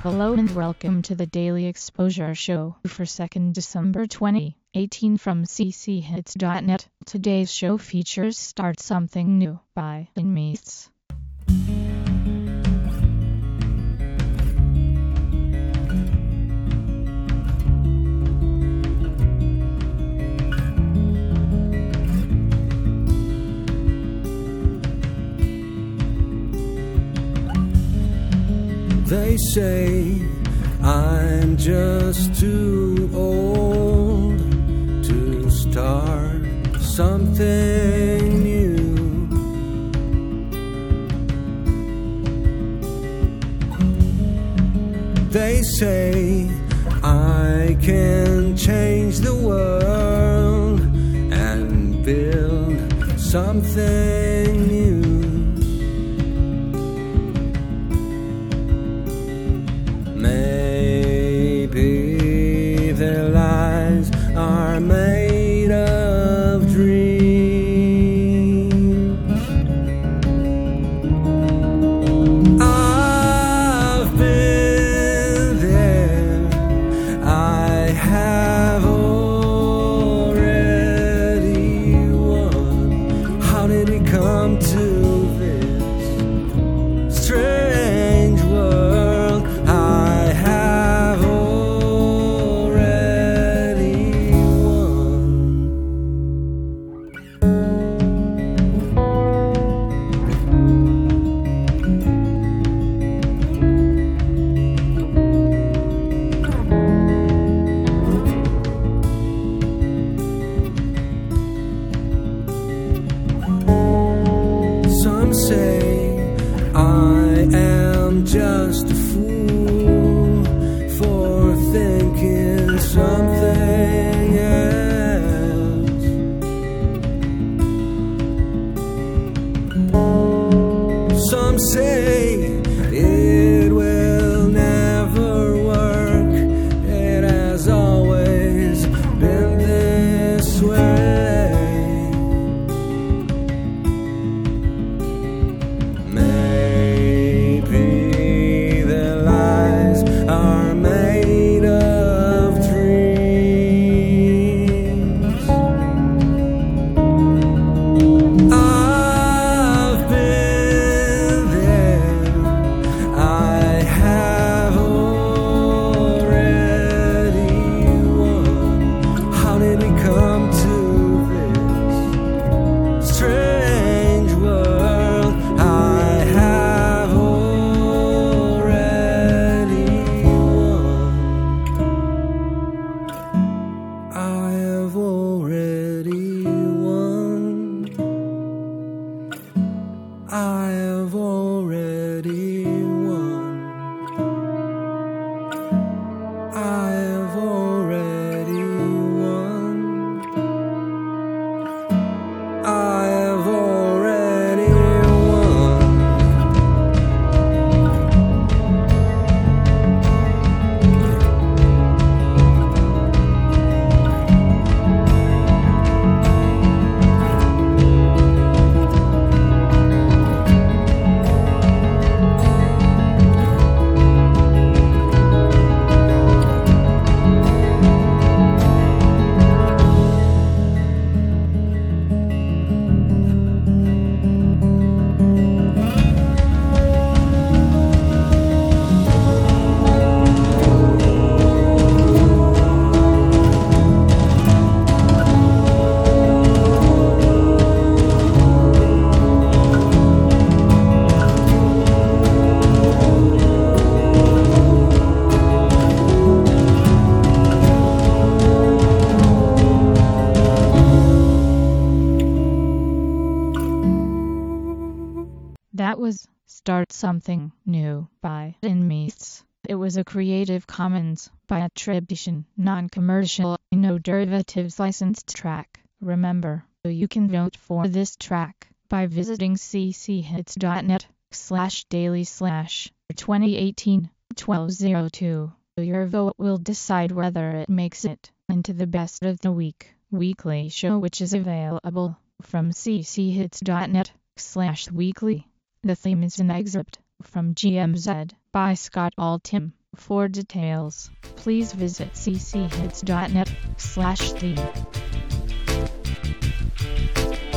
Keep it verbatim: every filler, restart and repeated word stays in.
Hello and welcome to the Daily Exposure Show for second December twenty eighteen from c c hits dot net. Today's show features Start Something New by Inmeets. They say I'm just too old to start something new. They say I can change the world and build something new. Maybe their lives are made of dreams. I've been there, I have already won. How did we come to this strange world? Some say I am just a fool for thinking something else. Some say it will never work. It has always been this way. Maybe their lives are made of dreams. I've been there, I have already won. How did we come to this strange world? I I have already won. I have already won. I have already won. I have already won. That was Start Something New by Inmeets. It was a Creative Commons by attribution, non-commercial, no derivatives licensed track. Remember, you can vote for this track by visiting c c hits dot net slash daily slash twenty eighteen twelve oh two. Your vote will decide whether it makes it into the best of the week weekly show, which is available from c c hits dot net slash weekly. The theme is an excerpt from G M Z by Scott Altham. For details, please visit cchits dot net slash theme.